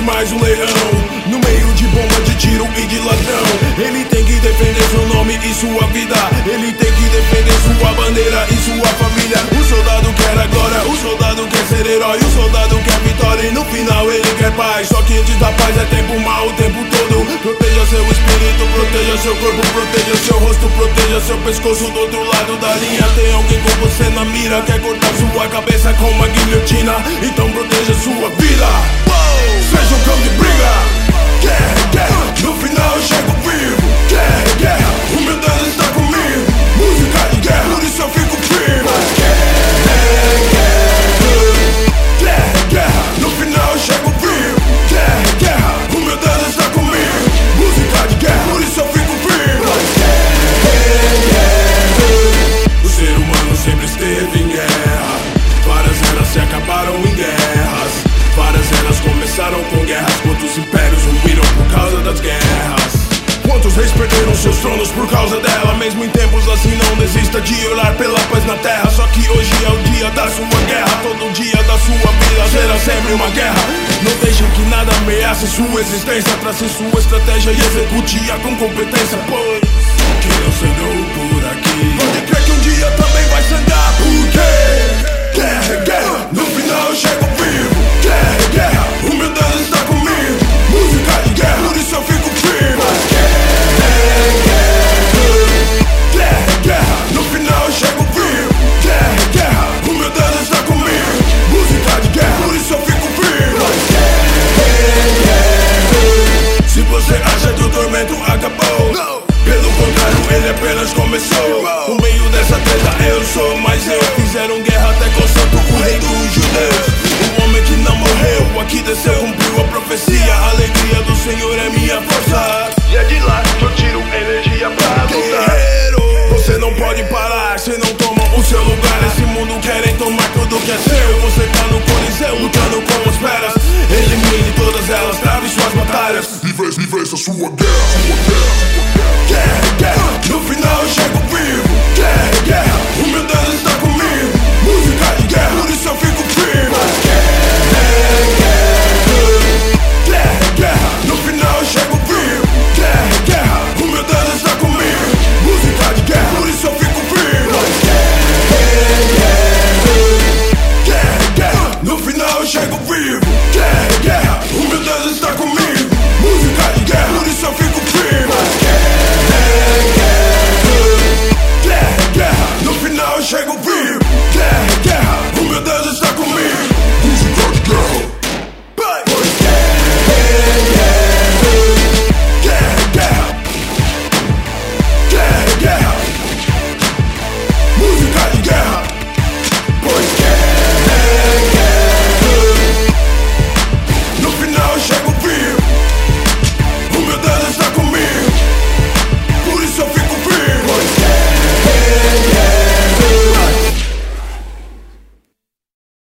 parece mais um leão no meio de bomba de tiro e de ladrão. Ele tem que defender seu nome e sua vida. Ele tem que defender sua bandeira e sua família. O soldado quer a glória, o soldado quer ser herói, o soldado quer vitória e no final ele quer paz. Só que antes da paz é tempo mau o tempo todo. Proteja seu espírito, proteja seu corpo, proteja seu rosto, proteja seu pescoço. Do outro lado da linha tem alguém com você na mira. Quer cortar sua cabeça com uma guilhotina, então proteja sua vida. Seja um cão de briga. Guerra, guerra, no final eu chego vivo. Guerra, guerra, o meu Deus está comigo. Música de guerra, por isso eu fico firme. Guerra, guerra, guerra, no final eu chego vivo. Guerra, guerra, o meu Deus está comigo. Música de guerra, por isso eu fico firme. O ser humano sempre esteve em guerra. Várias eras se acabaram em guerras. Várias eras começaram com guerras. Quantos impérios ruíram por causa das guerras? Quantos reis perderam seus tronos por causa dela? Mesmo em tempos assim não desista de orar pela paz na terra. Só que hoje é o dia da sua guerra. Todo dia da sua vida será sempre uma guerra. Não deixe que nada ameace sua existência. Trace sua estratégia e execute-a com competência. Pois quem não sangrou por aqui pode crer que um dia também vai sangrar. Porque guerra é guerra, no final eu chego vivo. Guerra é guerra, o meu Deus está comigo. Música de guerra, por isso eu fico firme. Guerra é guerra, no final eu chego vivo. Guerra é guerra, o meu Deus está comigo. Música de guerra, por isso eu fico firme. Se você acha que o tormento acabou, pelo contrário, ele apenas começou. No meio dessa treta eu sou mais eu. Fizeram guerra até com Santo, o rei dos judeus. O homem que não morreu, aqui desceu, cumpriu a profecia. A alegria do Senhor é minha força. E é de lá que eu tiro energia pra lutar. Guerreiro, você não pode parar, você não toma o seu lugar. Esse mundo querem tomar tudo que é seu. Você tá no Coliseu lutando com as feras. Elimine todas elas, trave suas batalhas e vença sua guerra.